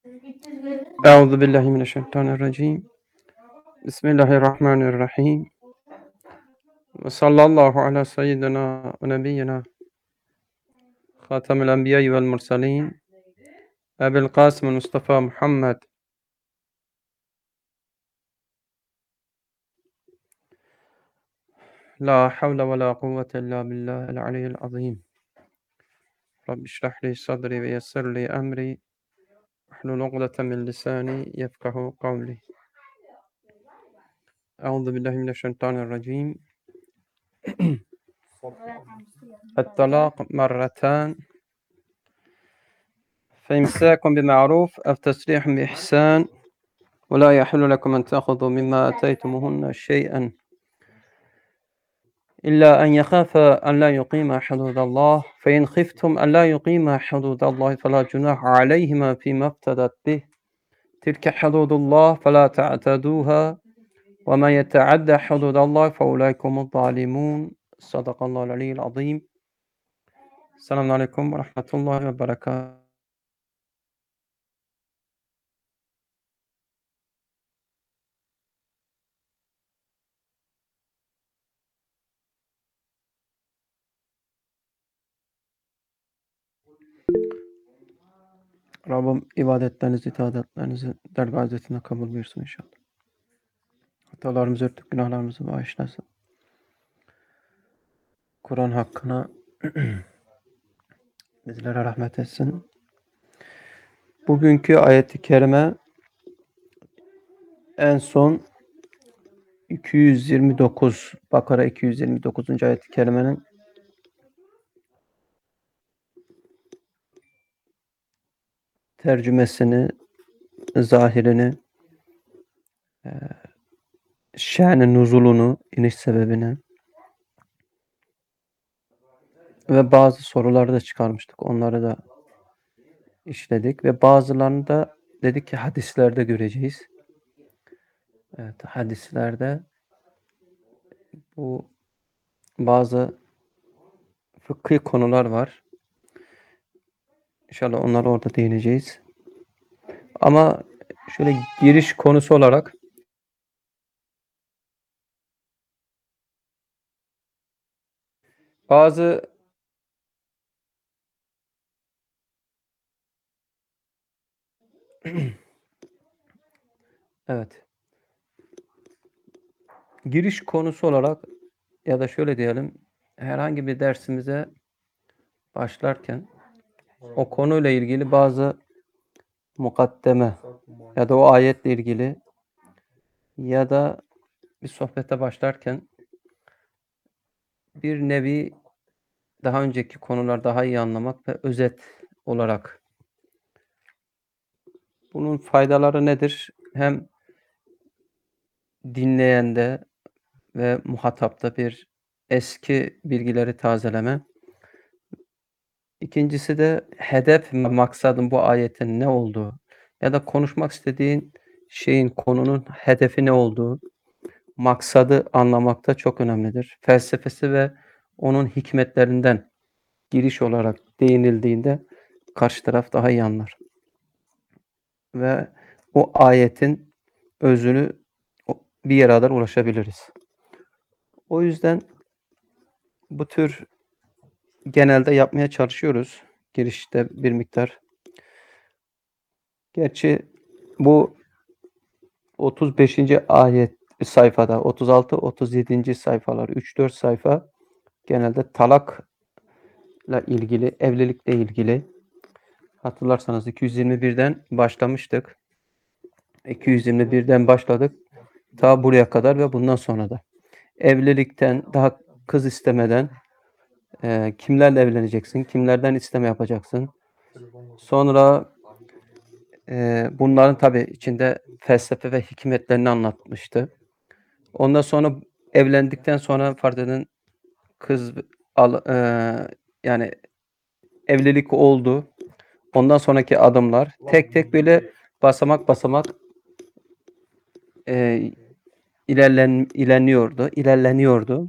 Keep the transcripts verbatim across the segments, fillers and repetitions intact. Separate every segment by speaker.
Speaker 1: Euzu billahi mineşşeytanirracim. Bismillahirrahmanirrahim. Ve sallallahu ala seyyidina ve nebiyyina Hatemül Enbiya vel Murselin Ebu'l Kasım Mustafa Muhammed La havle ve la kuvvete illa billahil aliyyil azim. Rabbi şrah li sadri ve yessir li emri Hlul ukdeten min lisani yefkahu kavli. Euzu billahi mineşşeytanirracim. Et-talaq merratan فإمساك بمعروف أو تسريح بإحسان ولا يحل لكم أن تأخذوا مما آتيتموهن شيئا إلا أن يخافا أن لا يقيما حدود الله فإن خفتم أن لا يقيما حدود الله فلا جناح عليهما فيما افتدت به تلك حدود الله فلا تعتدوها ومن يتعدى حدود الله فأولئك هم الظالمون صدق الله العلي العظيم. السلام عليكم ورحمة الله وبركاته. Rabbim ibadetlerinizi, itaatlerinizi dergâh hizmetine kabul buyursun inşallah. Hatalarımızı örtüp günahlarımızı bağışlasın. Kur'an hakkına bizlere rahmet etsin. Bugünkü ayet-i kerime en son iki yüz yirmi dokuz Bakara iki yüz yirmi dokuzuncu ayet-i kerimenin tercümesini, zahirini, e, şen-i nuzulunu, iniş sebebini ve bazı soruları da çıkarmıştık. Onları da işledik ve bazılarını da dedik ki hadislerde göreceğiz. Evet, hadislerde bu bazı fıkhi konular var. İnşallah onlara orada değineceğiz. Ama şöyle giriş konusu olarak bazı evet. Giriş konusu olarak ya da şöyle diyelim, herhangi bir dersimize başlarken o konuyla ilgili bazı mukaddeme ya da o ayetle ilgili ya da bir sohbete başlarken bir nevi daha önceki konular daha iyi anlamak ve özet olarak bunun faydaları nedir? Hem dinleyende ve muhatapta bir eski bilgileri tazeleme. İkincisi de hedef ve maksadın bu ayetin ne olduğu ya da konuşmak istediğin şeyin, konunun hedefi ne olduğu, maksadı anlamakta çok önemlidir. Felsefesi ve onun hikmetlerinden giriş olarak değinildiğinde karşı taraf daha iyi anlar. Ve o ayetin özünü bir yere kadar ulaşabiliriz. O yüzden bu tür genelde yapmaya çalışıyoruz. Girişte bir miktar. Gerçi bu otuz beşinci ayet sayfada, otuz altı otuz yedinci sayfalar, üç dört sayfa genelde talakla ilgili, evlilikle ilgili. Hatırlarsanız iki yüz yirmi birden başlamıştık. iki yüz yirmi birden başladık. Ta buraya kadar ve bundan sonra da. Evlilikten, daha kız istemeden e, kimlerle evleneceksin, kimlerden isteme yapacaksın. Sonra e, bunların tabii içinde felsefe ve hikmetlerini anlatmıştı. Ondan sonra evlendikten sonra farz edin kız al, e, yani evlilik oldu. Ondan sonraki adımlar tek tek böyle basamak basamak e, ilerlen ilerliyordu, ilerleniyordu.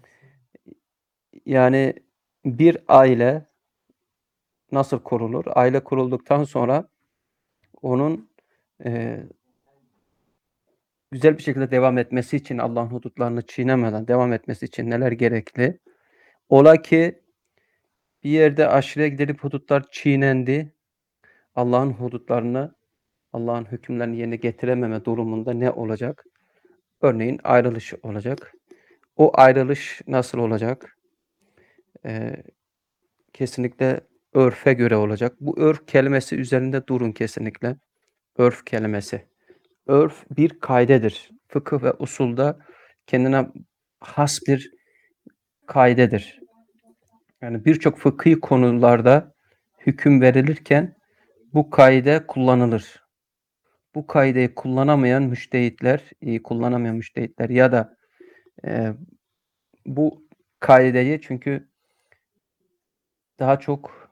Speaker 1: Yani bir aile nasıl kurulur? Aile kurulduktan sonra onun eee güzel bir şekilde devam etmesi için Allah'ın hudutlarını çiğnemeden devam etmesi için neler gerekli? Ola ki bir yerde aşırıya gidilip hudutlar çiğnendi. Allah'ın hudutlarını, Allah'ın hükümlerini yerine getirememe durumunda ne olacak? Örneğin ayrılış olacak. O ayrılış nasıl olacak? Eee, kesinlikle örfe göre olacak. Bu örf kelimesi üzerinde durun kesinlikle. Örf kelimesi. Örf bir kaidedir. Fıkıh ve usulda kendine has bir kaidedir. Yani birçok fıkhi konularda hüküm verilirken bu kaide kullanılır. Bu kaideyi kullanamayan müştehitler, iyi kullanamayan müştehitler ya da eee, bu kaideyi çünkü daha çok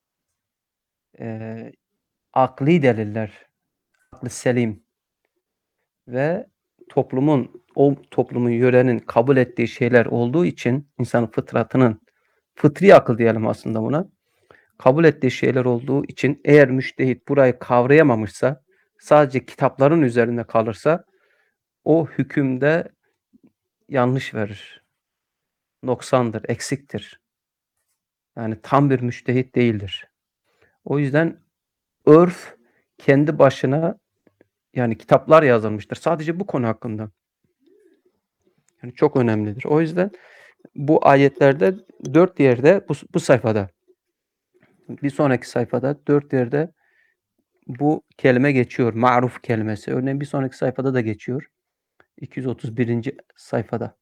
Speaker 1: eee akli deliller, aklı selim ve toplumun, o toplumun, yörenin kabul ettiği şeyler olduğu için insanın fıtratının, fıtri akıl diyelim aslında buna, kabul ettiği şeyler olduğu için eğer müştehit burayı kavrayamamışsa, sadece kitapların üzerinde kalırsa o hükümde yanlış verir. Noksandır, eksiktir. Yani tam bir müştehit değildir. O yüzden örf kendi başına yani kitaplar yazılmıştır. Sadece bu konu hakkında. Yani çok önemlidir. O yüzden bu ayetlerde dört yerde bu, bu sayfada bir sonraki sayfada dört yerde bu kelime geçiyor. Ma'ruf kelimesi. Örneğin bir sonraki sayfada da geçiyor. iki yüz otuz birinci sayfada.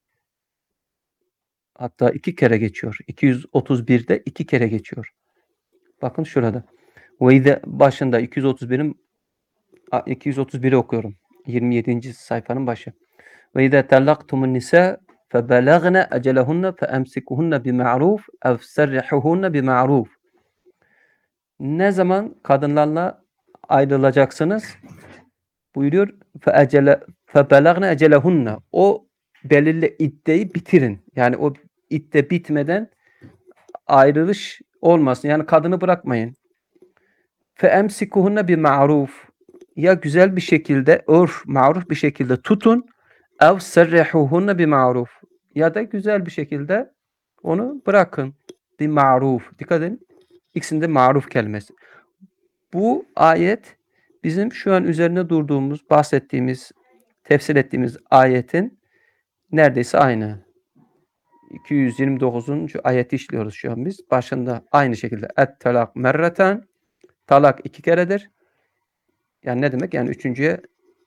Speaker 1: Hatta iki kere geçiyor. iki yüz otuz birde iki kere geçiyor. Bakın şurada. Ve başında iki yüz otuz birin iki yüz otuz biri okuyorum. yirmi yedinci sayfanın başı. Ve izâ tellaktumun nisâ febelagna ecelehunne feemsikuhunne bima'ruf ev serrihuhunne bima'ruf. Ne zaman kadınlarla ayrılacaksınız? Buyuruyor. Fe febelagna ecelehunne. O belirli iddeyi bitirin. Yani o idde bitmeden ayrılış olmasın. Yani kadını bırakmayın. Fe emsikuhunne bi ma'ruf. Ya güzel bir şekilde, örf, maruf bir şekilde tutun. Ev serrihuhunne bi ma'ruf. Ya da güzel bir şekilde onu bırakın. Bi ma'ruf. Dikkat edin. İkisinde maruf kelimesi. Bu ayet bizim şu an üzerine durduğumuz, bahsettiğimiz, tefsir ettiğimiz ayetin neredeyse aynı. iki yüz yirmi dokuzuncu ayeti işliyoruz şu an biz. Başında aynı şekilde et talak merreten. Talak iki keredir. Yani ne demek? Yani üçüncüye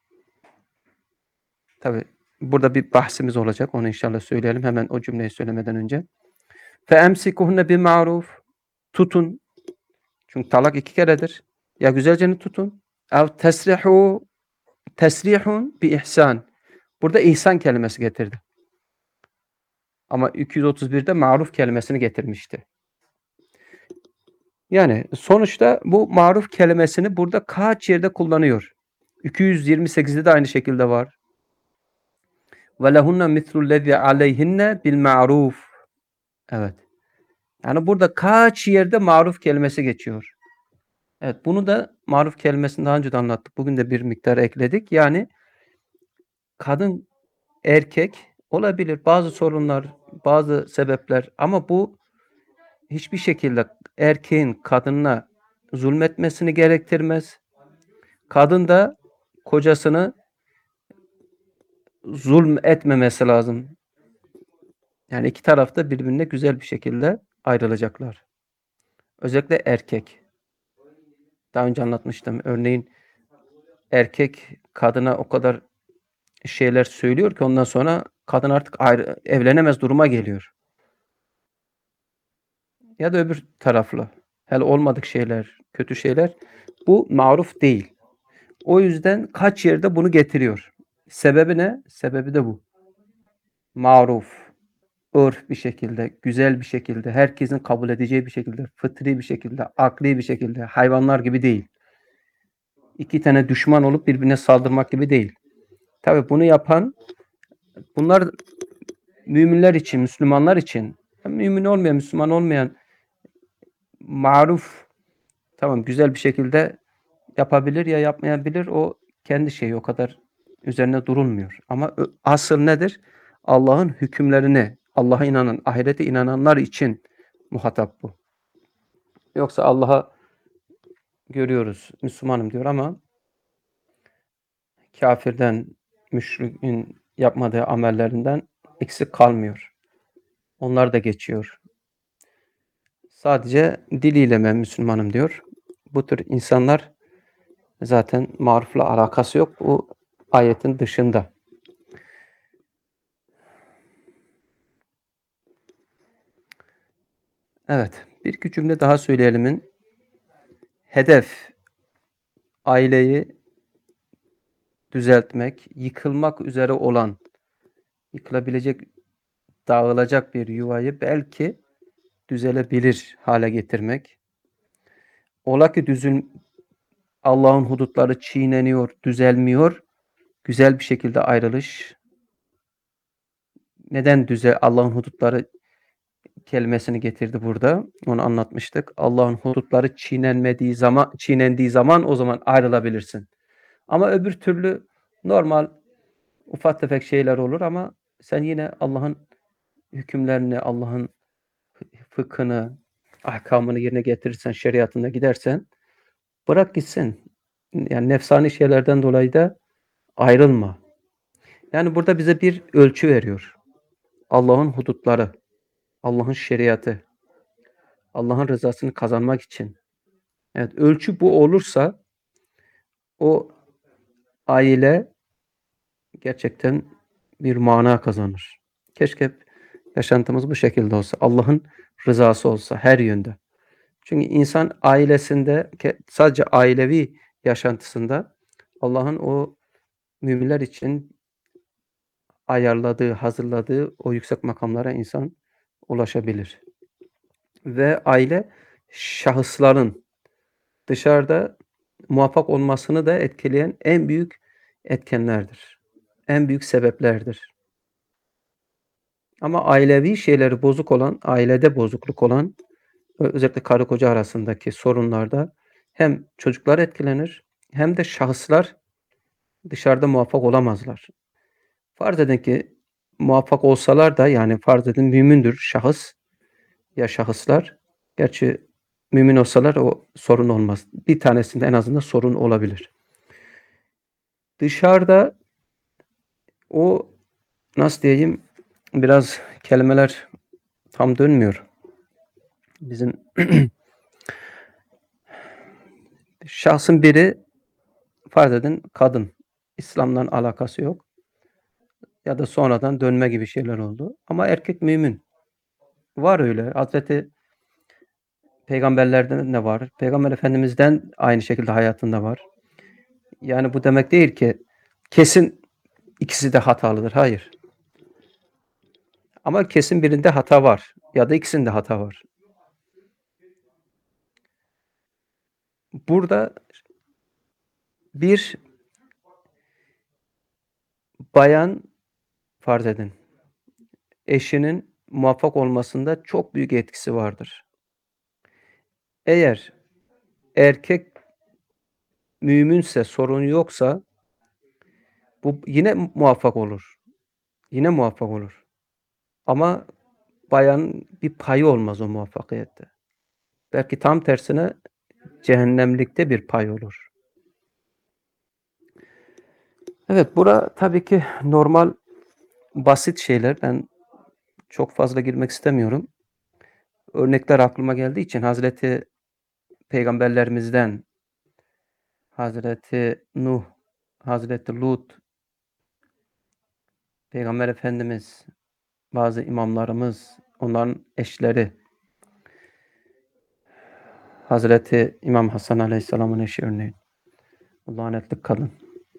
Speaker 1: tabi burada bir bahsimiz olacak. Onu inşallah söyleyelim. Hemen o cümleyi söylemeden önce. Fe emsikuhunne bi ma'ruf. Tutun. Çünkü talak iki keredir. Ya güzelce tutun. Ev tesrihu tesrihun bi ihsan. Burada ihsan kelimesi getirdi. Ama iki yüz otuz birde maruf kelimesini getirmişti. Yani sonuçta bu maruf kelimesini burada kaç yerde kullanıyor? iki yüz yirmi sekizde de aynı şekilde var. Ve lehunne mislü'llezî aleyhinne bil ma'ruf. Evet. Yani burada kaç yerde maruf kelimesi geçiyor. Evet, bunu da maruf kelimesini daha önce de anlattık. Bugün de bir miktar ekledik. Yani kadın, erkek olabilir. Bazı sorunlar, bazı sebepler ama bu hiçbir şekilde erkeğin kadınına zulmetmesini gerektirmez. Kadın da kocasını zulm etmemesi lazım. Yani iki taraf da birbirine güzel bir şekilde ayrılacaklar. Özellikle erkek. Daha önce anlatmıştım. Örneğin erkek kadına o kadar şeyler söylüyor ki ondan sonra kadın artık ayrı, evlenemez duruma geliyor. Ya da öbür taraflı. Hele olmadık şeyler, kötü şeyler. Bu maruf değil. O yüzden kaç yerde bunu getiriyor. Sebebi ne? Sebebi de bu. Maruf, örf bir şekilde, güzel bir şekilde, herkesin kabul edeceği bir şekilde, fıtri bir şekilde, akli bir şekilde, hayvanlar gibi değil. İki tane düşman olup birbirine saldırmak gibi değil. Tabii bunu yapan, bunlar müminler için, Müslümanlar için, mümin olmayan, Müslüman olmayan, maruf, tamam güzel bir şekilde yapabilir ya yapmayabilir. O kendi şeyi, o kadar üzerine durulmuyor. Ama ö asıl nedir? Allah'ın hükümlerini, Allah'a inanan, ahirete inananlar için muhatap bu. Yoksa Allah'a görüyoruz, Müslümanım diyor ama kâfirden, müşrikin yapmadığı amellerinden eksik kalmıyor. Onlar da geçiyor. Sadece diliyle ben Müslümanım diyor. Bu tür insanlar zaten marufla alakası yok. Bu ayetin dışında. Evet. Bir iki cümle daha söyleyelim. Hedef aileyi düzeltmek, yıkılmak üzere olan, yıkılabilecek, dağılacak bir yuvayı belki düzelebilir hale getirmek. Ola ki düzül Allah'ın hudutları çiğneniyor, düzelmiyor. Güzel bir şekilde ayrılış. Neden düze Allah'ın hudutları kelimesini getirdi burada? Onu anlatmıştık. Allah'ın hudutları çiğnenmediği zaman, çiğnendiği zaman o zaman ayrılabilirsin. Ama öbür türlü normal ufak tefek şeyler olur ama sen yine Allah'ın hükümlerini, Allah'ın fıkhını, ahkamını yerine getirirsen, şeriatında gidersen bırak gitsin. Yani nefsani şeylerden dolayı da ayrılma. Yani burada bize bir ölçü veriyor. Allah'ın hudutları, Allah'ın şeriatı, Allah'ın rızasını kazanmak için. Evet, ölçü bu olursa o aile gerçekten bir mana kazanır. Keşke yaşantımız bu şekilde olsa. Allah'ın rızası olsa her yönde. Çünkü insan ailesinde, sadece ailevi yaşantısında Allah'ın o müminler için ayarladığı, hazırladığı o yüksek makamlara insan ulaşabilir. Ve aile şahısların dışarıda muvaffak olmasını da etkileyen en büyük etkenlerdir. En büyük sebeplerdir. Ama ailevi şeyleri bozuk olan, ailede bozukluk olan, özellikle karı koca arasındaki sorunlarda hem çocuklar etkilenir hem de şahıslar dışarıda muvaffak olamazlar. Farz edin ki muvaffak olsalar da, yani farz edin mümindir şahıs ya şahıslar. Gerçi mümin olsalar o sorun olmaz. Bir tanesinde en azından sorun olabilir. Dışarıda o, nasıl diyeyim, biraz kelimeler tam dönmüyor. Bizim şahsın biri, farz edin kadın. İslam'dan alakası yok. Ya da sonradan dönme gibi şeyler oldu. Ama erkek mümin. Var öyle. Hazreti Peygamberlerden de var. Peygamber Efendimiz'den aynı şekilde hayatında var. Yani bu demek değil ki kesin ikisi de hatalıdır. Hayır. Ama kesin birinde hata var. Ya da ikisinde hata var. Burada bir bayan, farz edin, eşinin muvaffak olmasında çok büyük etkisi vardır. Eğer erkek müminse, sorun yoksa bu yine muvaffak olur. Yine muvaffak olur. Ama bayanın bir payı olmaz o muvaffakiyette. Belki tam tersine cehennemlikte bir pay olur. Evet, bura tabii ki normal, basit şeyler. Ben çok fazla girmek istemiyorum. Örnekler aklıma geldiği için Hazreti Peygamberlerimizden Hazreti Nuh, Hazreti Lut, Peygamber Efendimiz, bazı imamlarımız, onların eşleri, Hazreti İmam Hasan Aleyhisselam'ın eşi örneğin. O lanetli kadın.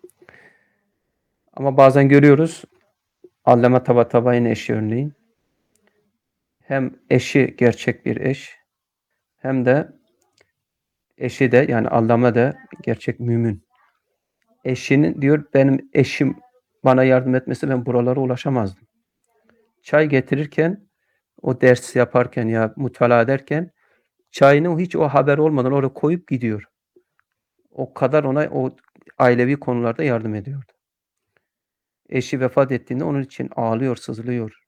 Speaker 1: Ama bazen görüyoruz, Allame Tabatabay'ın eşi örneğin. Hem eşi gerçek bir eş, hem de eşi de, yani Allame de gerçek mümin. Eşinin diyor, benim eşim bana yardım etmesi ben buralara ulaşamazdım. Çay getirirken, o ders yaparken ya mutala ederken çayını hiç o haber olmadan oraya koyup gidiyor. O kadar ona o ailevi konularda yardım ediyordu. Eşi vefat ettiğinde onun için ağlıyor, sızlıyor.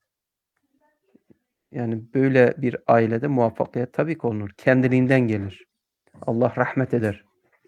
Speaker 1: Yani böyle bir ailede muvaffakiyet tabii ki olunur. Kendiliğinden gelir. Allah rahmet eder.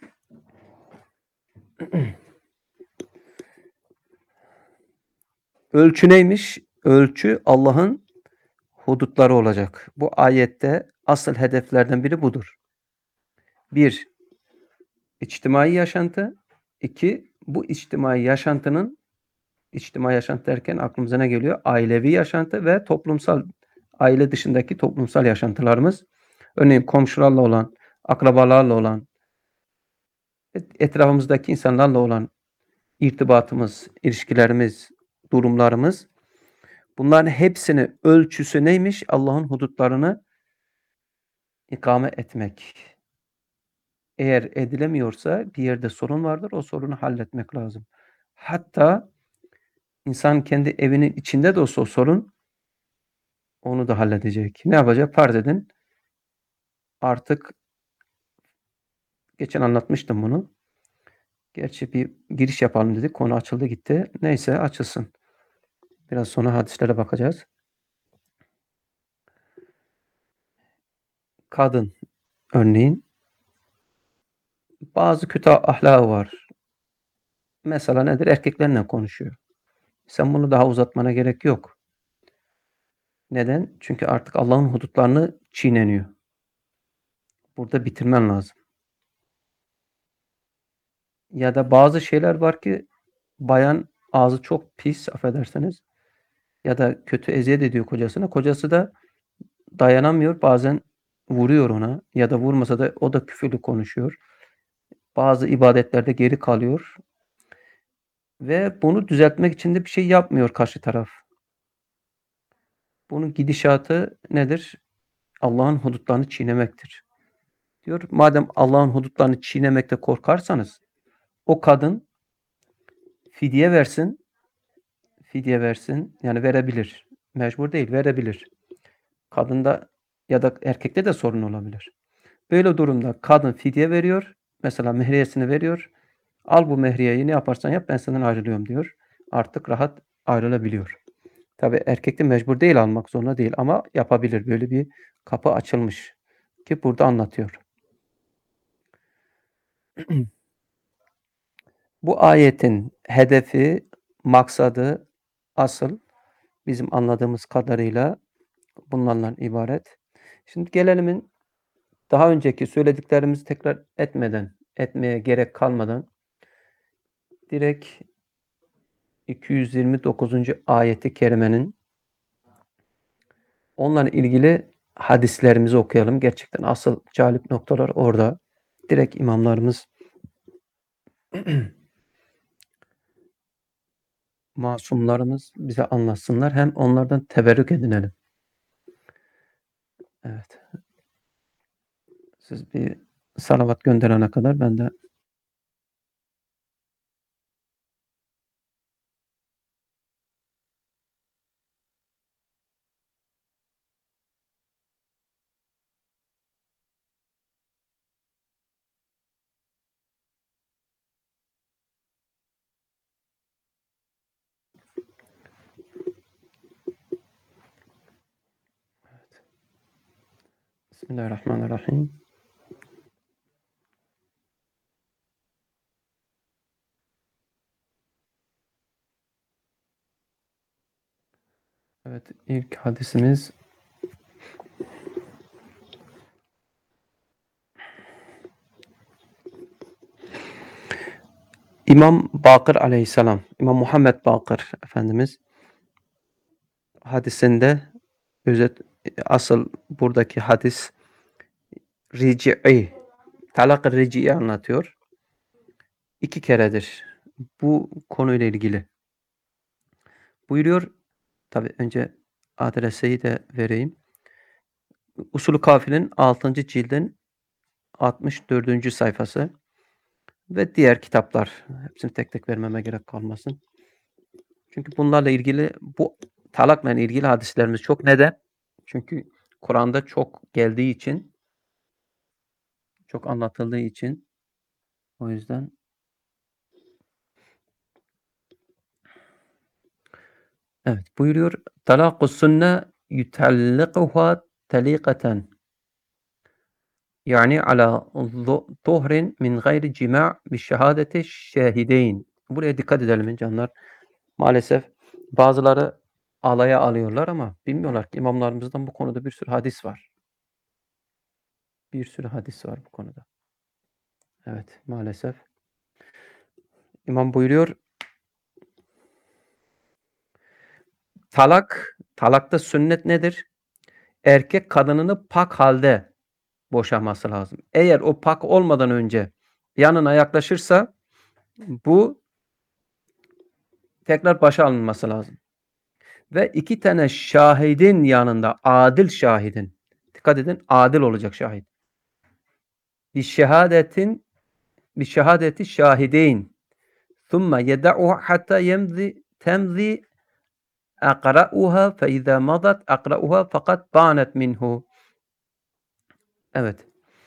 Speaker 1: Ölçü neymiş? Ölçü Allah'ın hudutları olacak. Bu ayette asıl hedeflerden biri budur. Bir, içtimai yaşantı. İki, bu içtimai yaşantının, içtimai yaşantı derken aklımıza ne geliyor? Ailevi yaşantı ve toplumsal, aile dışındaki toplumsal yaşantılarımız. Örneğin komşularla olan, akrabalarla olan, etrafımızdaki insanlarla olan irtibatımız, ilişkilerimiz, durumlarımız. Bunların hepsinin ölçüsü neymiş? Allah'ın hudutlarını ikame etmek. Eğer edilemiyorsa bir yerde sorun vardır. O sorunu halletmek lazım. Hatta insan kendi evinin içinde de olsa o sorun onu da halledecek. Ne yapacak? Farz edin. Artık geçen anlatmıştım bunu. Gerçi bir giriş yapalım dedik. Konu açıldı gitti. Neyse açılsın. Biraz sonra hadislere bakacağız. Kadın örneğin bazı kötü ahlakı var. Mesela nedir? Erkeklerle konuşuyor. Sen bunu daha uzatmana gerek yok. Neden? Çünkü artık Allah'ın hudutlarını çiğneniyor. Burada bitirmen lazım. Ya da bazı şeyler var ki bayan ağzı çok pis, affedersiniz. Ya da kötü eziyet ediyor kocasına. Kocası da dayanamıyor. Bazen vuruyor ona. Ya da vurmasa da o da küfürlü konuşuyor. Bazı ibadetlerde geri kalıyor. Ve bunu düzeltmek için de bir şey yapmıyor karşı taraf. Bunun gidişatı nedir? Allah'ın hudutlarını çiğnemektir. Diyor, madem Allah'ın hudutlarını çiğnemekte korkarsanız o kadın fidye versin, fidye versin, yani verebilir. Mecbur değil, verebilir. Kadında ya da erkekte de sorun olabilir. Böyle durumda kadın fidye veriyor, mesela mehriyesini veriyor. Al bu mehriyeyi, ne yaparsan yap, ben senden ayrılıyorum diyor. Artık rahat ayrılabiliyor. Tabii erkek de mecbur değil, almak zorunda değil ama yapabilir. Böyle bir kapı açılmış ki burada anlatıyor. Bu ayetin hedefi, maksadı asıl bizim anladığımız kadarıyla bunlardan ibaret. Şimdi gelelim daha önceki söylediklerimizi tekrar etmeden, etmeye gerek kalmadan direkt iki yüz yirmi dokuzuncu ayeti kerimenin onunla ilgili hadislerimizi okuyalım. Gerçekten asıl calip noktalar orada. Direkt imamlarımız masumlarımız bize anlatsınlar. Hem onlardan teberrük edinelim. Evet. Siz bir salavat gönderene kadar ben de Bismillahirrahmanirrahim. Evet, ilk hadisimiz İmam Bakır aleyhisselam, İmam Muhammed Bakır Efendimiz hadisinde özet asıl buradaki hadis rici'i, talak-ı rici'i anlatıyor. İki keredir bu konuyla ilgili. Buyuruyor, tabi önce adreseyi de vereyim. Usulü Kafi'nin altıncı cildin altmış dördüncü sayfası ve diğer kitaplar. Hepsini tek tek vermeme gerek kalmasın. Çünkü bunlarla ilgili, bu talakla ilgili hadislerimiz çok. Neden? Çünkü Kur'an'da çok geldiği için, çok anlatıldığı için O yüzden evet buyuruyor. Talakus sünne yutallikuha talikatan. Yani ala zuhrin min gayri cima' bi şehadeti şahideyn. Buraya dikkat edelim canlar. Maalesef bazıları alaya alıyorlar ama bilmiyorlar ki imamlarımızdan bu konuda bir sürü hadis var. Bir sürü hadis var bu konuda. Evet, maalesef. İmam buyuruyor. Talak, talakta sünnet nedir? Erkek kadınını pak halde boşaması lazım. Eğer o pak olmadan önce yanına yaklaşırsa bu tekrar başa alınması lazım. Ve iki tane şahidin yanında, adil şahidin, dikkat edin, adil olacak şahit. Bir şehadetin, bir şehadeti şahideyn. Thumma yeda'uha hatta yemzi temzi akra'uha fe izâ madat akra'uha fakat bânet minhu. Evet.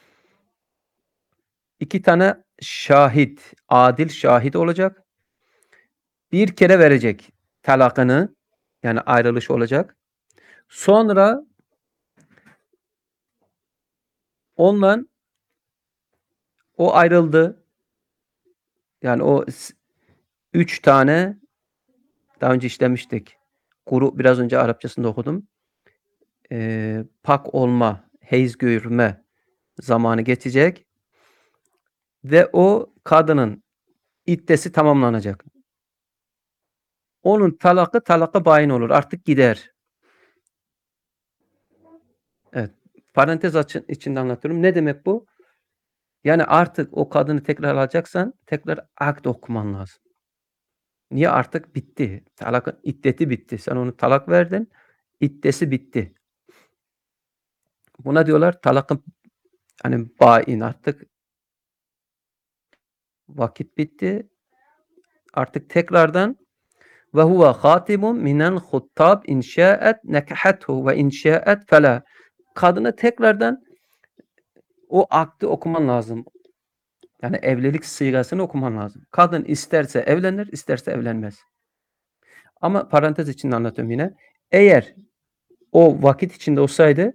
Speaker 1: İki tane şahit, adil şahit olacak. Bir kere verecek talakını, yani ayrılış olacak. Sonra ondan o ayrıldı. Yani o üç tane daha önce işlemiştik. Kuru biraz önce Arapçasında okudum. Ee, pak olma, heyz görme zamanı geçecek ve o kadının iddesi tamamlanacak. Onun talakı talaka bayin olur. Artık gider. Evet. Parantez açın, içinde anlatıyorum. Ne demek bu? Yani artık o kadını tekrar alacaksan tekrar akt okuman lazım. Niye? Artık bitti. Talakın iddeti bitti. Sen onu talak verdin. İddesi bitti. Buna diyorlar talakın hani bain, artık vakit bitti. Artık tekrardan ve huve hatimun minel huttab inşaat nekahathu ve inşaat fela. Kadına tekrardan o akdi okuman lazım. Yani evlilik sigasını okuman lazım. Kadın isterse evlenir, isterse evlenmez. Ama parantez içinde anlatıyorum yine. Eğer o vakit içinde olsaydı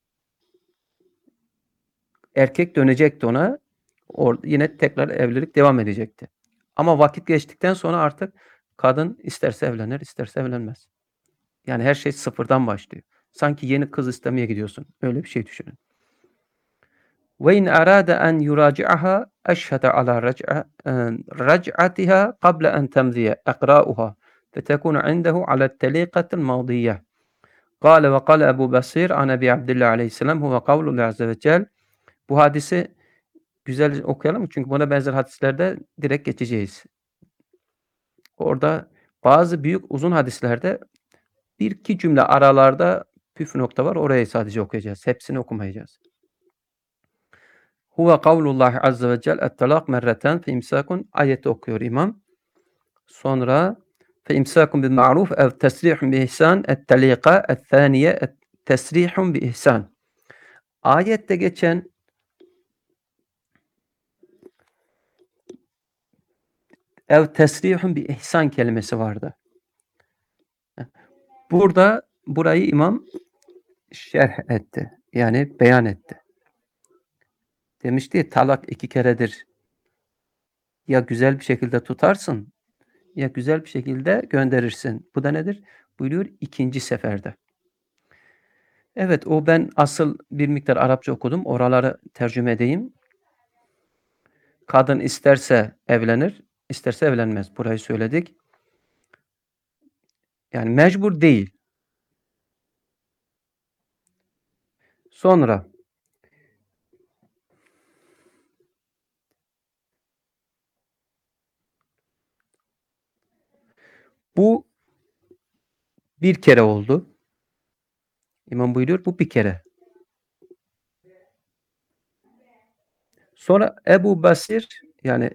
Speaker 1: erkek dönecekti ona. Orada yine tekrar evlilik devam edecekti. Ama vakit geçtikten sonra artık kadın isterse evlenir, isterse evlenmez. Yani her şey sıfırdan başlıyor. Sanki yeni kız istemeye gidiyorsun. Öyle bir şey düşünün. Ve in arada en yuraci'aha eşhede ala rac'atiha qabla en temziye iqra'uha fetekunu indehu ala teliqatil madiye. Kale ve kale Ebu Basir an Ebi Abdillah aleyhisselam huve kavlullah azze ve cel. Bu hadisi güzel okuyalım çünkü buna benzer hadislerde direkt geçeceğiz. Orada bazı büyük uzun hadislerde bir iki cümle aralarda püf nokta var. Orayı sadece okuyacağız. Hepsini okumayacağız. Huve kavlullah azze ve cel et-talak merreten fe imsakun ayeti okuyor imam. Sonra fe imsakun bil ma'ruf ev tesrihun bi ihsan et-talika et-thaniye tesrihun bi ihsan. Ayette geçen ev tesrihun bi ihsan kelimesi vardı. Burada burayı imam şerh etti. Yani beyan etti. Demişti ya, talak iki keredir. Ya güzel bir şekilde tutarsın ya güzel bir şekilde gönderirsin. Bu da nedir? Buyuruyor ikinci seferde. Evet, o ben asıl bir miktar Arapça okudum. Oraları tercüme edeyim. Kadın isterse evlenir, isterse evlenmez. Burayı söyledik. Yani mecbur değil. Sonra bu bir kere oldu. İmam buyuruyor bu bir kere. Sonra Ebu Basir, yani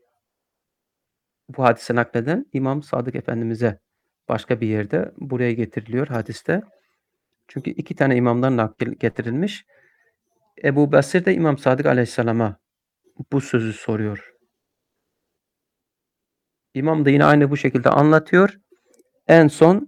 Speaker 1: bu hadise nakleden İmam Sadık Efendimiz'e başka bir yerde buraya getiriliyor hadiste. Çünkü iki tane imamdan nakil getirilmiş. Ebu Basir de İmam Sadık Aleyhisselam'a bu sözü soruyor. İmam da yine aynı bu şekilde anlatıyor. En son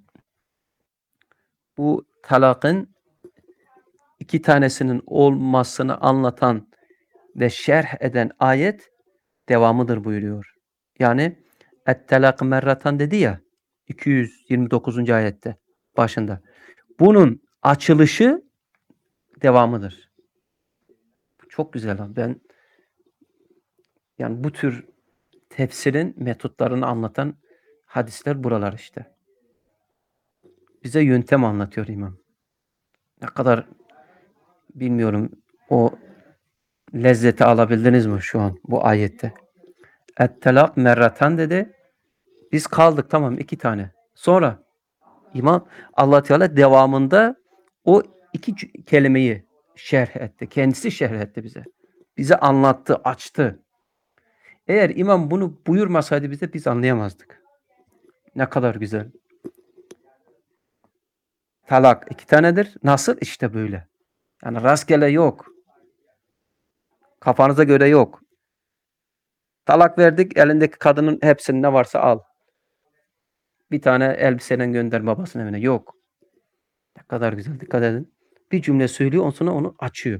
Speaker 1: bu talakın iki tanesinin olmasını anlatan ve şerh eden ayet devamıdır buyuruyor. Yani et-talak merratan dedi ya iki yüz yirmi dokuzuncu ayette başında. Bunun açılışı devamıdır. Çok güzel. Ben yani bu tür tefsirin metotlarını anlatan hadisler buralar işte. Bize yöntem anlatıyor imam. Ne kadar bilmiyorum o lezzeti alabildiniz mi şu an bu ayette? Et-talak merratan dedi. Biz kaldık tamam iki tane. Sonra İmam Allah Teala devamında o iki kelimeyi şerh etti. Kendisi şerh etti bize. Bize anlattı, açtı. Eğer imam bunu buyurmasaydı bize biz anlayamazdık. Ne kadar güzel. Talak iki tanedir. Nasıl? İşte böyle. Yani rastgele yok. Kafanıza göre yok. Talak verdik, elindeki kadının hepsini ne varsa al. Bir tane elbiseden gönder babasının evine. Yok. Ne kadar güzel. Dikkat edin. Bir cümle söylüyor, ondan sonra onu açıyor.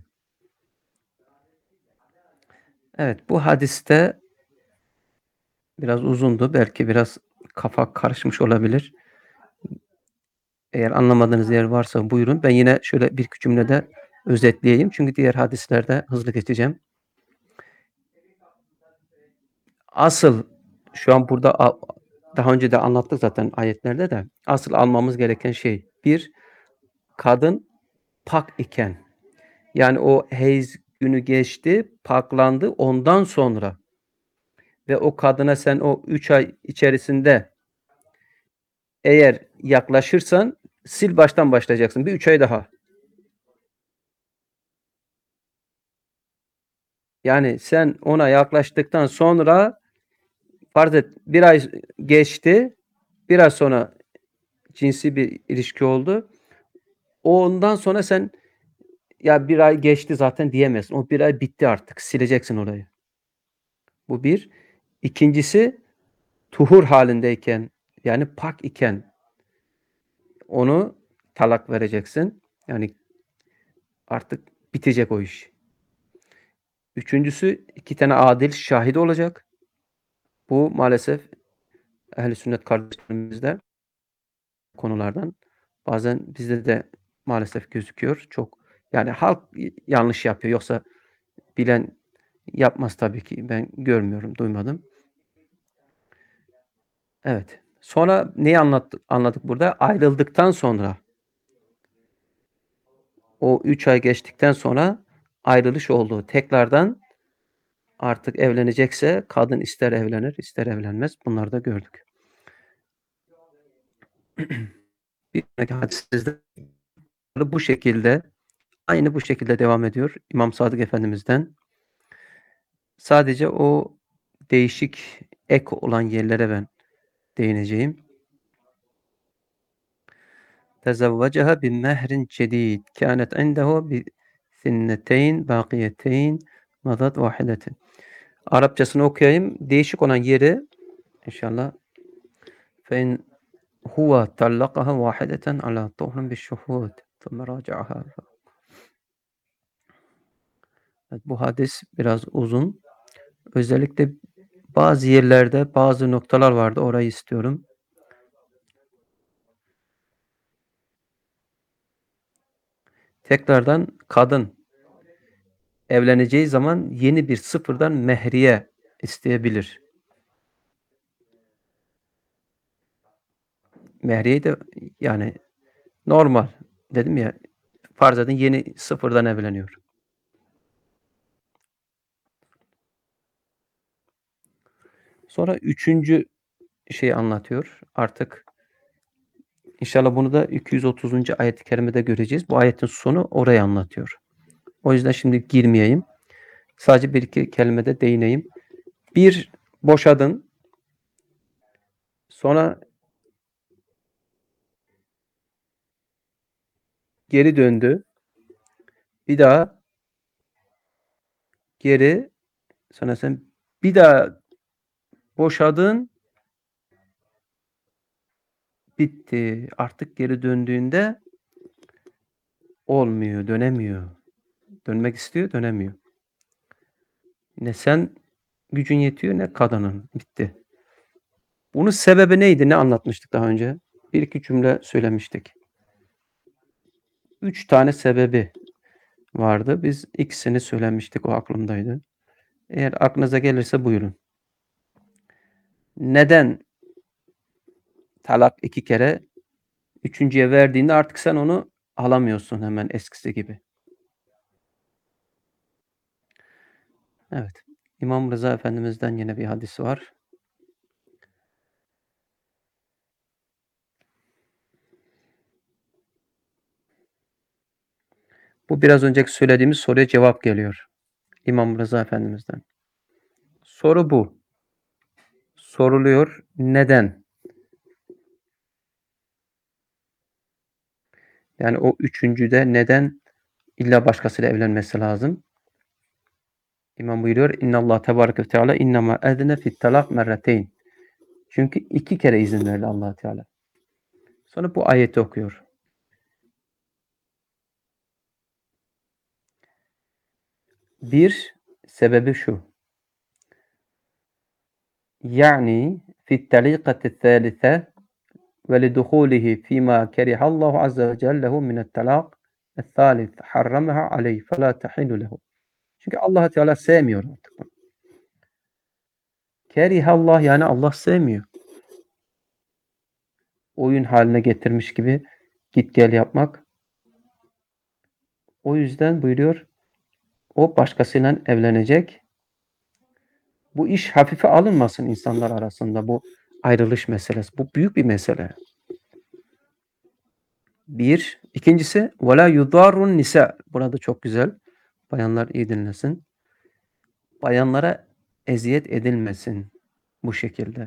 Speaker 1: Evet, bu hadiste biraz uzundu. Belki biraz kafa karışmış olabilir. Eğer anlamadığınız yer varsa buyurun. Ben yine şöyle bir iki cümlede özetleyeyim. Çünkü diğer hadislerde hızlı geçeceğim. Asıl şu an burada daha önce de anlattık zaten ayetlerde de. Asıl almamız gereken şey bir, kadın pak iken yani o heyz günü geçti, paklandı ondan sonra ve o kadına sen o üç ay içerisinde eğer yaklaşırsan sil baştan başlayacaksın. Bir üç ay daha. Yani sen ona yaklaştıktan sonra farz et bir ay geçti. Biraz sonra cinsi bir ilişki oldu. Ondan sonra sen ya bir ay geçti zaten diyemezsin. O bir ay bitti artık. Sileceksin orayı. Bu bir. İkincisi tuhur halindeyken yani pak iken onu talak vereceksin. Yani artık bitecek o iş. Üçüncüsü iki tane adil şahit olacak. Bu maalesef ehl-i sünnet kardeşlerimizde konulardan bazen bizde de maalesef gözüküyor. Çok yani halk yanlış yapıyor. Yoksa bilen yapmaz tabii ki. Ben görmüyorum, duymadım. Evet. Sonra neyi anlattık, anladık burada? Ayrıldıktan sonra o üç ay geçtikten sonra ayrılış oldu. Tekrardan artık evlenecekse kadın ister evlenir, ister evlenmez. Bunları da gördük. Bir sonraki hadisimizde bu şekilde aynı bu şekilde devam ediyor İmam Sadık Efendimiz'den. Sadece o değişik ek olan yerlere ben değineceğim. Tezevvecaha bi mehrin cedid. Kânet indehu bi sinneteyn bakiyeteyn madat vahidetin. Arapçasını okuyayım. Değişik olan yeri inşallah fe huve tallakaha vahideten ala tuhrun bi şuhud. Thumma racaha. Bu hadis biraz uzun. Özellikle bazı yerlerde bazı noktalar vardı. Orayı istiyorum. Tekrardan kadın evleneceği zaman yeni bir sıfırdan mehriye isteyebilir. Mehriye de yani normal. Dedim ya farz edin yeni sıfırdan evleniyor. Sonra üçüncü şeyi anlatıyor. Artık inşallah bunu da iki yüz otuzuncu ayet-i kerimede göreceğiz. Bu ayetin sonu orayı anlatıyor. O yüzden şimdi girmeyeyim. Sadece bir iki kelimede değineyim. Bir, boşadın. Sonra geri döndü. Bir daha geri sonra sen bir daha boşadın. bitti. Artık geri döndüğünde olmuyor, dönemiyor. Dönmek istiyor, dönemiyor. Ne sen gücün yetiyor ne kadının. Bitti. Bunun sebebi neydi? Ne anlatmıştık daha önce? Bir iki cümle söylemiştik. Üç tane sebebi vardı. Biz ikisini söylemiştik. O aklımdaydı. Eğer aklınıza gelirse buyurun. Neden talak iki kere? Üçüncüye verdiğinde artık sen onu alamıyorsun hemen eskisi gibi. Evet. İmam Rıza Efendimiz'den yine bir hadis var. Bu biraz önceki söylediğimiz soruya cevap geliyor. İmam Rıza Efendimiz'den. Soru bu. Soruluyor. Neden? Yani o üçüncüde neden illa başkasıyla evlenmesi lazım? İmam buyuruyor. İnnallah tebareke ve teala innema edne fit talak merreteyn. Çünkü iki kere izin verdi Allah Teala. Sonra bu ayeti okuyor. Bir, sebebi şu. Yani fit talikati thalithe ve liduhulihi fîmâ kerihallahu azze ve cellehu minet talak الثالث حرمها عليه فلا تحل له. Çünkü Allah Teala sevmiyor artık bunu. Kerihallah yani Allah sevmiyor. Oyun haline getirmiş gibi git gel yapmak. O yüzden buyuruyor o başkasıyla evlenecek. Bu iş hafife alınmasın insanlar arasında bu ayrılış meselesi. Bu büyük bir mesele. Bir. İkincisi وَلَا يُضَارُ nisa. Burada çok güzel. Bayanlar iyi dinlesin. Bayanlara eziyet edilmesin bu şekilde.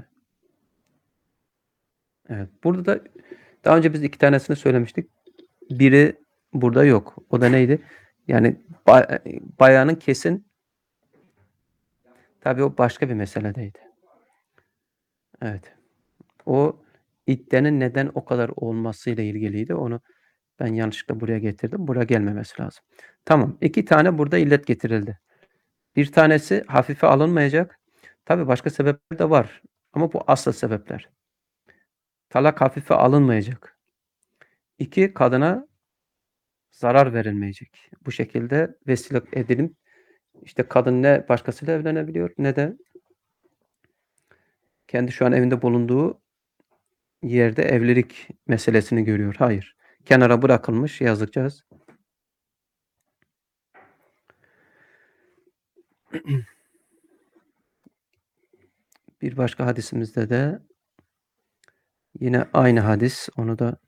Speaker 1: Evet. Burada da daha önce biz iki tanesini söylemiştik. Biri burada yok. O da neydi? Yani bayanın kesin tabii o başka bir meseledeydi. Evet. O iddenin neden o kadar olmasıyla ilgiliydi. Onu ben yanlışlıkla buraya getirdim. Buraya gelmemesi lazım. Tamam. İki tane burada illet getirildi. Bir tanesi hafife alınmayacak. Tabii başka sebepler de var. Ama bu asıl sebepler. Talak hafife alınmayacak. İki, kadına zarar verilmeyecek. Bu şekilde vesile edilip işte kadın ne başkasıyla evlenebiliyor ne de kendi şu an evinde bulunduğu yerde evlilik meselesini görüyor. Hayır. Kenara bırakılmış yazıkcağız. Bir başka hadisimizde de yine aynı hadis. Onu da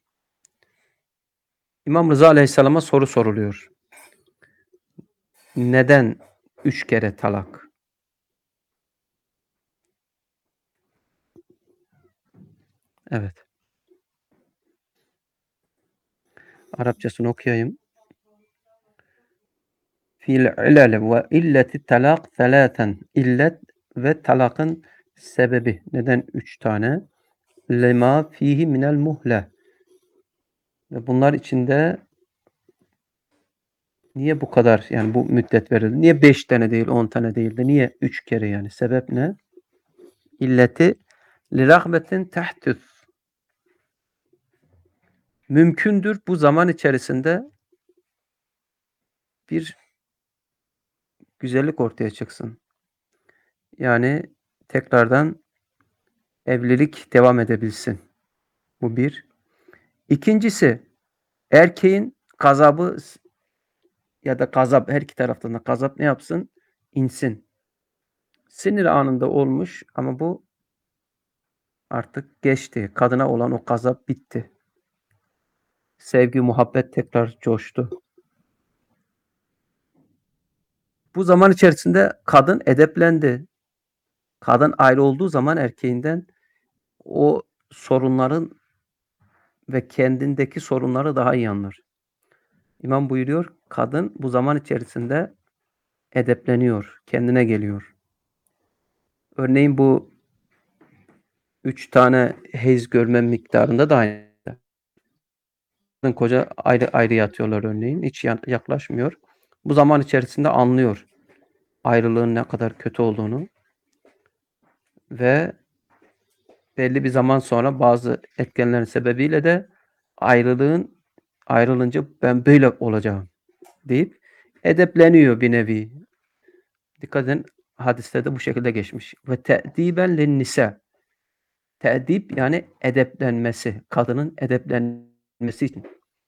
Speaker 1: İmam Rıza Aleyhisselam'a soru soruluyor. Neden üç kere talak? Evet. Arapçasını okuyayım. Fil ilal ve illeti talak thalâten. İllet ve talakın sebebi. Neden üç tane? Lema fihi minel muhle. Ve bunlar içinde niye bu kadar yani bu müddet verildi? Niye beş tane değil on tane değildi? Niye üç kere yani? Sebep ne? İlleti li rahmetin tehtüs. Mümkündür bu zaman içerisinde bir güzellik ortaya çıksın. Yani tekrardan evlilik devam edebilsin. Bu bir. İkincisi erkeğin gazabı ya da gazap her iki taraftan da gazap ne yapsın? İnsin. Sinir anında olmuş ama bu artık geçti. Kadına olan o gazap bitti. Sevgi, muhabbet tekrar coştu. Bu zaman içerisinde kadın edeplendi. Kadın ayrı olduğu zaman erkeğinden o sorunların ve kendindeki sorunları daha iyi anlar. İmam buyuruyor, kadın bu zaman içerisinde edepleniyor, kendine geliyor. Örneğin bu üç tane heyz görme miktarında da aynı. Kadın koca ayrı ayrı yatıyorlar örneğin. Hiç yan yaklaşmıyor. Bu zaman içerisinde anlıyor ayrılığın ne kadar kötü olduğunu. Ve belli bir zaman sonra bazı etkenlerin sebebiyle de ayrılığın ayrılınca ben böyle olacağım deyip edepleniyor bir nevi. Dikkat edin hadiste de bu şekilde geçmiş. Ve te'diben linnisa. Te'dip yani edeplenmesi. Kadının edeplenmesi için.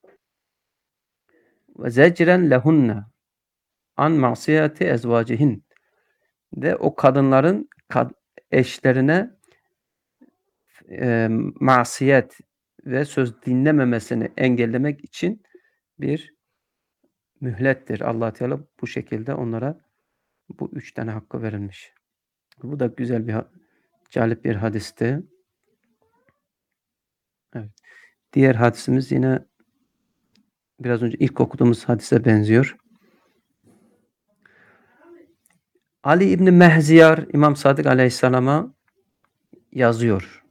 Speaker 1: Ve zecren lehunne an masiyati ezvacihin. De o kadınların kad eşlerine e, masiyet ve söz dinlememesini engellemek için bir mühlettir. Allah Teala bu şekilde onlara bu üç tane hakkı verilmiş. Bu da güzel bir cazip bir hadisti. Evet. Diğer hadisimiz yine biraz önce ilk okuduğumuz hadise benziyor. Ali İbni Mehziyar İmam Sadık Aleyhisselam'a yazıyor.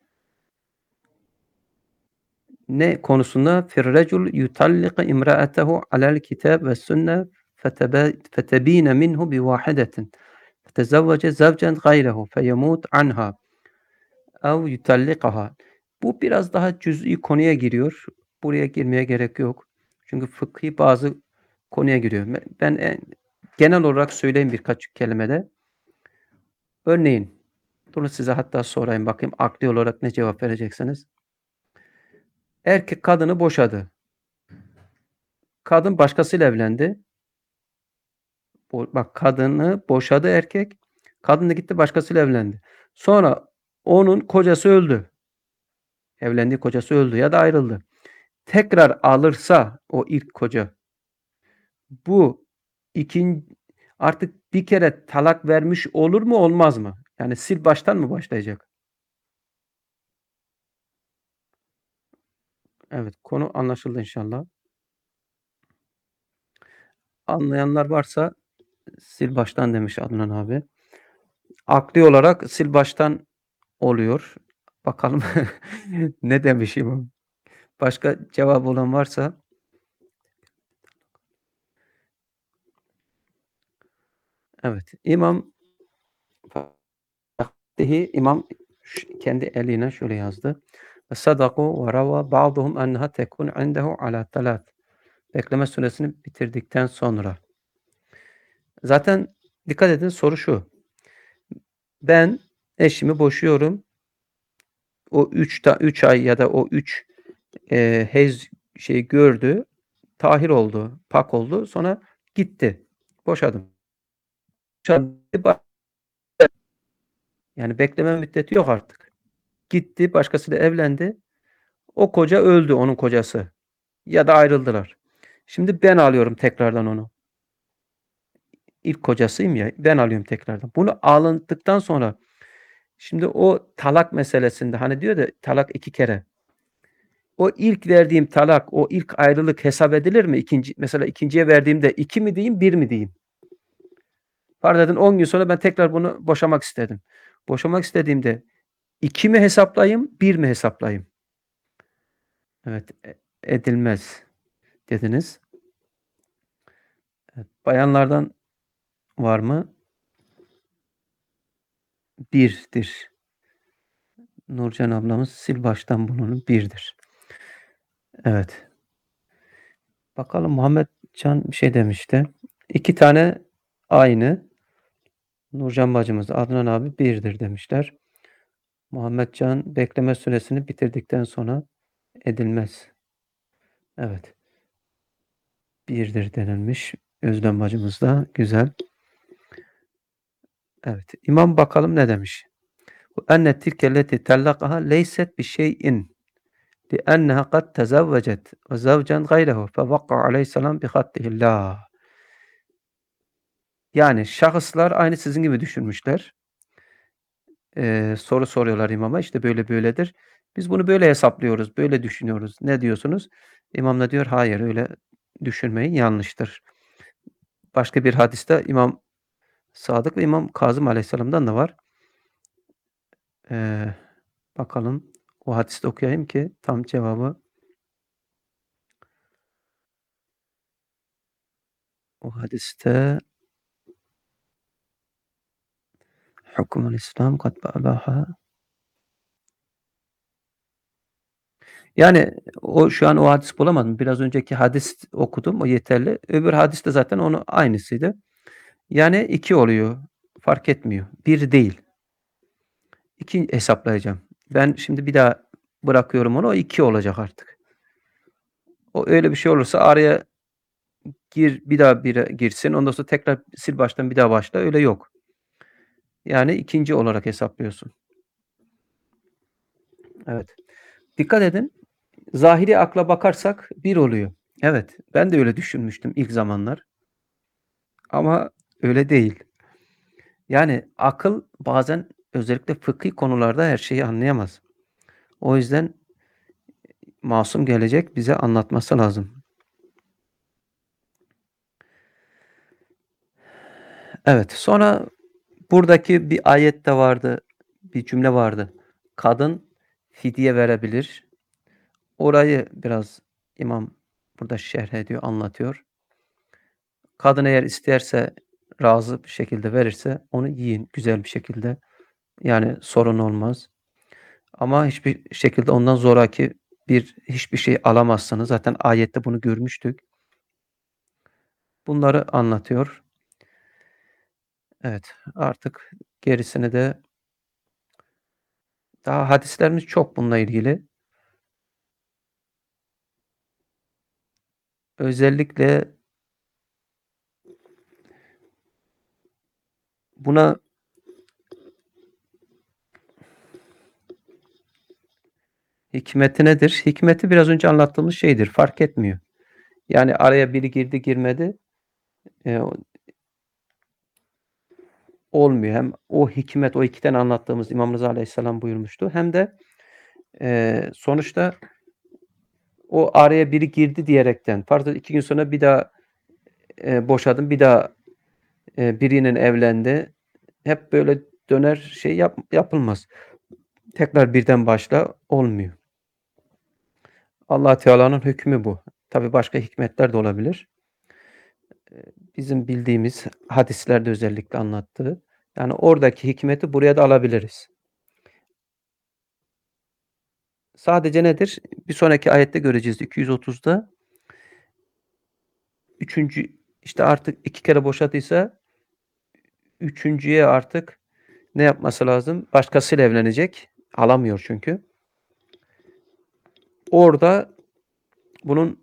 Speaker 1: Ne konusunda? Firrecul yutalliqu imra'atehu alel kitab ve sünne fetebine minhu bi vahidetin. Tezevvece zevcen gayrehu feyemut anha ev yutallikaha. Bu biraz daha cüz'i konuya giriyor. Buraya girmeye gerek yok. Çünkü fıkhi bazı konuya giriyor. Ben en, genel olarak söyleyeyim birkaç kelimede. Örneğin, bunu size hatta sorayım bakayım akli olarak ne cevap vereceksiniz. Erkek kadını boşadı. Kadın başkasıyla evlendi. Bak kadını boşadı erkek. Kadın da gitti başkasıyla evlendi. Sonra onun kocası öldü. Evlendiği kocası öldü ya da ayrıldı. Tekrar alırsa o ilk koca bu ikinci artık bir kere talak vermiş olur mu olmaz mı? Yani sil baştan mı başlayacak? Evet, konu anlaşıldı inşallah. Anlayanlar varsa sil baştan demiş Adnan abi. Akli olarak sil baştan oluyor. Bakalım ne demişim. Başka cevap olan varsa evet. İmam Fatihi İmam kendi eline şöyle yazdı. Sadaku ve rava ba'duhum enneha tekun indehu ala talat. Bekleme süresini bitirdikten sonra. Zaten dikkat edin soru şu. Ben eşimi boşuyorum. O üç ta üç ay ya da o üç e, hez şey gördü. Tahir oldu, pak oldu. Sonra gitti. Boşadım. Boşadı. Yani bekleme müddeti yok artık. Gitti, başkasıyla evlendi. O koca öldü, onun kocası. Ya da ayrıldılar. Şimdi ben alıyorum tekrardan onu. İlk kocasıyım ya, ben alıyorum tekrardan. Bunu alındıktan sonra şimdi o talak meselesinde hani diyor da talak iki kere. O ilk verdiğim talak, o ilk ayrılık hesap edilir mi? İkinci, mesela ikinciye verdiğimde iki mi diyeyim, bir mi diyeyim? Farz edin on gün sonra ben tekrar bunu boşamak istedim. Boşamak istediğimde iki mi hesaplayayım, bir mi hesaplayayım? Evet, e- edilmez dediniz. Evet, bayanlardan var mı? Birdir. Nurcan ablamız sil baştan bunun birdir. Evet. Bakalım Muhammed Can bir şey demişti. İki tane aynı. Nurcan bacımız Adnan abi birdir demişler. Muhammed Can bekleme süresini bitirdikten sonra edilmez. Evet. Birdir denilmiş. Özlem bacımız da güzel. Evet. İmam bakalım ne demiş. Enne tilkelleti tellakaha leyset bi şeyin li'enneha kad tezevvecet ve zevcen gayrehu fevakka aleyhisselam bi hattihillah. Yani şahıslar aynı sizin gibi düşünmüşler. Ee, soru soruyorlar imama. İşte böyle böyledir. Biz bunu böyle hesaplıyoruz, böyle düşünüyoruz. Ne diyorsunuz? İmam da diyor hayır öyle düşünmeyin yanlıştır. Başka bir hadiste İmam Sadık ve İmam Kazım Aleyhisselam'dan da var. Ee, Bakalım. O hadisi de okuyayım ki tam cevabı o hadiste hukmul İslam kad abaha. Yani o şu an o hadis bulamadım. Biraz önceki hadis okudum. O yeterli. Öbür hadis de zaten onun aynısıydı. Yani iki oluyor. Fark etmiyor. bir değil. iki hesaplayacağım. Ben şimdi bir daha bırakıyorum onu. O iki olacak artık. O öyle bir şey olursa araya gir bir daha bire girsin. Ondan sonra tekrar sil baştan bir daha başla. Öyle yok. Yani ikinci olarak hesaplıyorsun. Evet. Dikkat edin. Zahiri akla bakarsak bir oluyor. Evet. Ben de öyle düşünmüştüm ilk zamanlar. Ama öyle değil. Yani akıl bazen özellikle fıkhi konularda her şeyi anlayamaz. O yüzden masum gelecek bize anlatması lazım. Evet. Sonra buradaki bir ayet de vardı. Bir cümle vardı. Kadın fidye verebilir. Orayı biraz imam burada şerh ediyor, anlatıyor. Kadın eğer isterse razı bir şekilde verirse onu yiyin güzel bir şekilde. Yani sorun olmaz. Ama hiçbir şekilde ondan zoraki bir hiçbir şey alamazsınız. Zaten ayette bunu görmüştük. Bunları anlatıyor. Evet, artık gerisini de daha hadislerimiz çok bununla ilgili. Özellikle buna hikmeti nedir? Hikmeti biraz önce anlattığımız şeydir. Fark etmiyor. Yani araya biri girdi girmedi e, olmuyor. Hem o hikmet, o iki tane anlattığımız İmam Rıza Aleyhisselam buyurmuştu. Hem de e, sonuçta o araya biri girdi diyerekten. Pardon iki gün sonra bir daha e, boşadım. Bir daha e, birinin evlendi. Hep böyle döner şey yap, yapılmaz. Tekrar birden başla olmuyor. Allah Teala'nın hükmü bu. Tabii başka hikmetler de olabilir. Bizim bildiğimiz hadislerde özellikle anlattığı. Yani oradaki hikmeti buraya da alabiliriz. Sadece nedir? Bir sonraki ayette göreceğiz iki yüz otuzda. Üçüncü işte artık iki kere boşadıysa üçüncüye artık ne yapması lazım? Başkasıyla evlenecek. Alamıyor çünkü. Orada bunun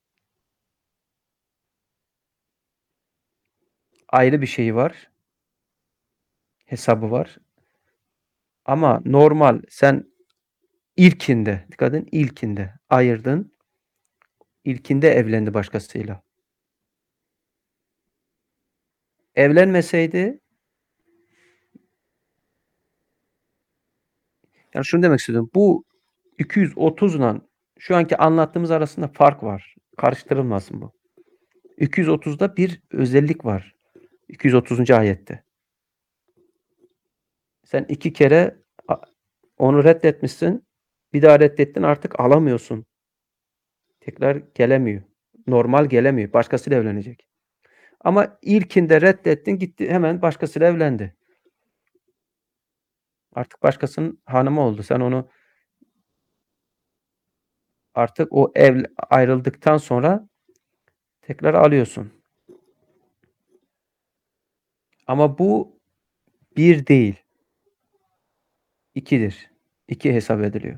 Speaker 1: ayrı bir şeyi var. Hesabı var. Ama normal sen ilkinde, dikkat edin ilkinde ayırdın. İlkinde evlendi başkasıyla. Evlenmeseydi yani şunu demek istiyorum. Bu iki yüz otuzla şu anki anlattığımız arasında fark var. Karıştırılmasın bu. iki yüz otuzda bir özellik var. iki yüz otuzuncu ayette. Sen iki kere onu reddetmişsin. Bir daha reddettin artık alamıyorsun. Tekrar gelemiyor. Normal gelemiyor. Başkasıyla evlenecek. Ama ilkinde reddettin gitti hemen başkasıyla evlendi. Artık başkasının hanımı oldu. Sen onu artık o ev ayrıldıktan sonra tekrar alıyorsun. Ama bu bir değil. ikidir. iki hesap ediliyor.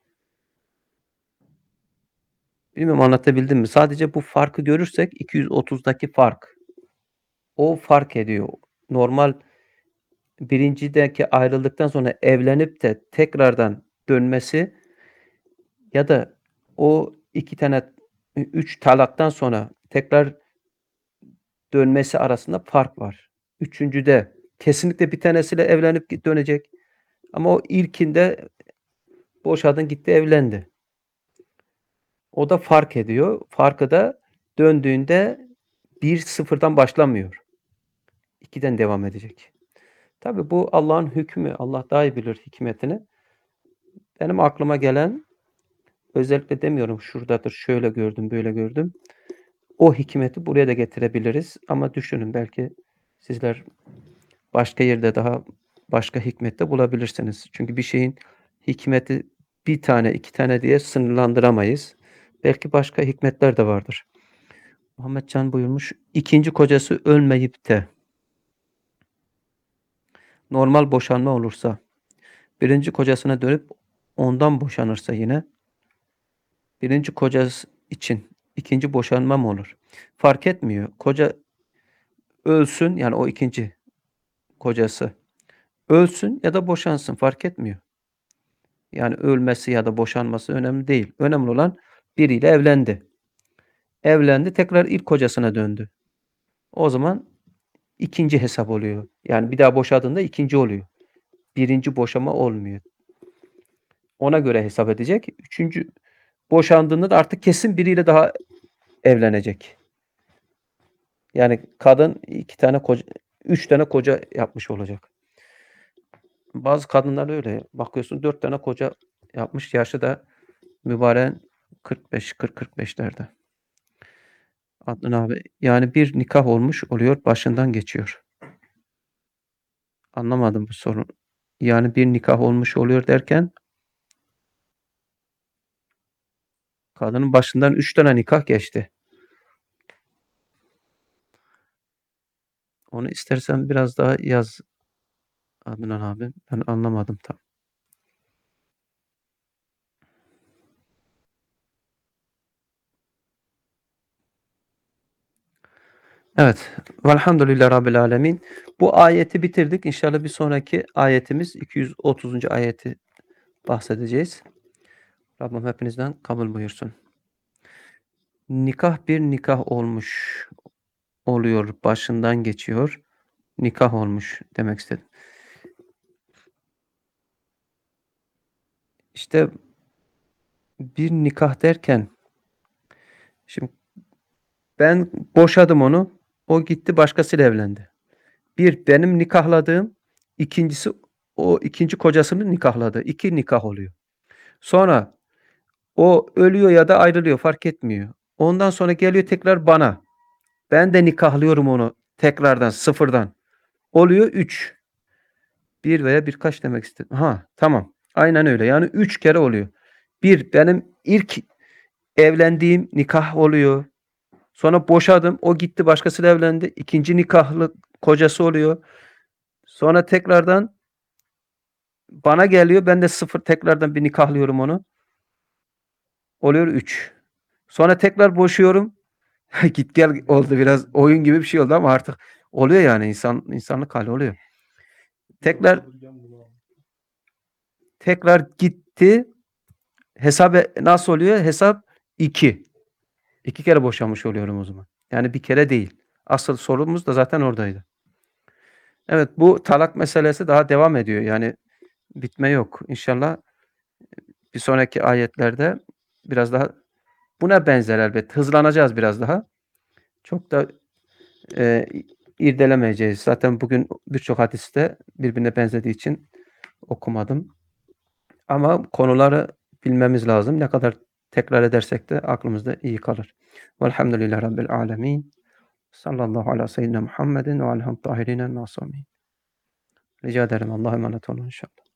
Speaker 1: Bilmiyorum anlatabildim mi? Sadece bu farkı görürsek iki yüz otuzdaki fark. O fark ediyor. Normal birincideki ayrıldıktan sonra evlenip de tekrardan dönmesi ya da o iki tane üç talaktan sonra tekrar dönmesi arasında fark var. Üçüncüde kesinlikle bir tanesiyle evlenip dönecek. Ama o ilkinde boşadın gitti evlendi. O da fark ediyor. Farkı da döndüğünde bir sıfırdan başlamıyor. ikiden devam edecek. Tabii bu Allah'ın hükmü. Allah daha iyi bilir hikmetini. Benim aklıma gelen, özellikle demiyorum şuradadır, şöyle gördüm, böyle gördüm. O hikmeti buraya da getirebiliriz ama düşünün, belki sizler başka yerde daha başka hikmet de bulabilirsiniz. Çünkü bir şeyin hikmeti bir tane, iki tane diye sınırlandıramayız. Belki başka hikmetler de vardır. Muhammed Can buyurmuş, ikinci kocası ölmeyip de normal boşanma olursa, birinci kocasına dönüp ondan boşanırsa yine, birinci kocası için ikinci boşanma mı olur? Fark etmiyor. Koca ölsün, yani o ikinci kocası ölsün ya da boşansın, fark etmiyor. Yani ölmesi ya da boşanması önemli değil. Önemli olan biriyle evlendi. Evlendi, tekrar ilk kocasına döndü. O zaman ikinci hesap oluyor. Yani bir daha boşadığında ikinci oluyor. Birinci boşama olmuyor. Ona göre hesap edecek. Üçüncü boşandığında da artık kesin biriyle daha evlenecek. Yani kadın iki tane koca, üç tane koca yapmış olacak. Bazı kadınlar öyle. Bakıyorsun dört tane koca yapmış. Yaşı da mübaren kırk beş kırk kırk beşlerde. Adnan abi, yani bir nikah olmuş oluyor, başından geçiyor. Anlamadım bu sorun. Yani bir nikah olmuş oluyor derken kadının başından üç tane nikah geçti. Onu istersen biraz daha yaz Adnan abi. Ben anlamadım tam. Evet. Velhamdülillah Rabbil Alemin. Bu ayeti bitirdik. İnşallah bir sonraki ayetimiz iki yüz otuzuncu ayeti bahsedeceğiz. Rabbim hepinizden kabul buyursun. Nikah bir nikah olmuş oluyor, başından geçiyor. Nikah olmuş demek istedim. İşte bir nikah derken, şimdi ben boşadım onu, o gitti başkasıyla evlendi. Bir benim nikahladığım, ikincisi o ikinci kocasının nikahladığı. İki nikah oluyor. Sonra o ölüyor ya da ayrılıyor, fark etmiyor. Ondan sonra geliyor tekrar bana. Ben de nikahlıyorum onu tekrardan, sıfırdan. Oluyor üç. Bir veya birkaç demek istedim. Ha, tamam. Aynen öyle. Yani üç kere oluyor. Bir, benim ilk evlendiğim nikah oluyor. Sonra boşadım. O gitti başkasıyla evlendi. İkinci nikahlı kocası oluyor. Sonra tekrardan bana geliyor. Ben de sıfır tekrardan bir nikahlıyorum onu. Oluyor üç. Sonra tekrar boşuyorum. Git gel oldu, biraz oyun gibi bir şey oldu ama artık oluyor, yani insan insanlık hali oluyor. Tekrar tekrar gitti. Hesap e- nasıl oluyor? Hesap iki. İki kere boşanmış oluyorum o zaman. Yani bir kere değil. Asıl sorumuz da zaten oradaydı. Evet, bu talak meselesi daha devam ediyor. Yani bitme yok. İnşallah bir sonraki ayetlerde biraz daha buna benzer elbette. Hızlanacağız biraz daha. Çok da e, irdelemeyeceğiz. Zaten bugün birçok hadiste birbirine benzediği için okumadım. Ama konuları bilmemiz lazım. Ne kadar tekrar edersek de aklımızda iyi kalır. Velhamdülillahi Rabbil alemin. Sallallahu ala seyyidina Muhammedin ve aleyhi tahirin nasumin. Rica ederim. Allah'a emanet olun inşallah.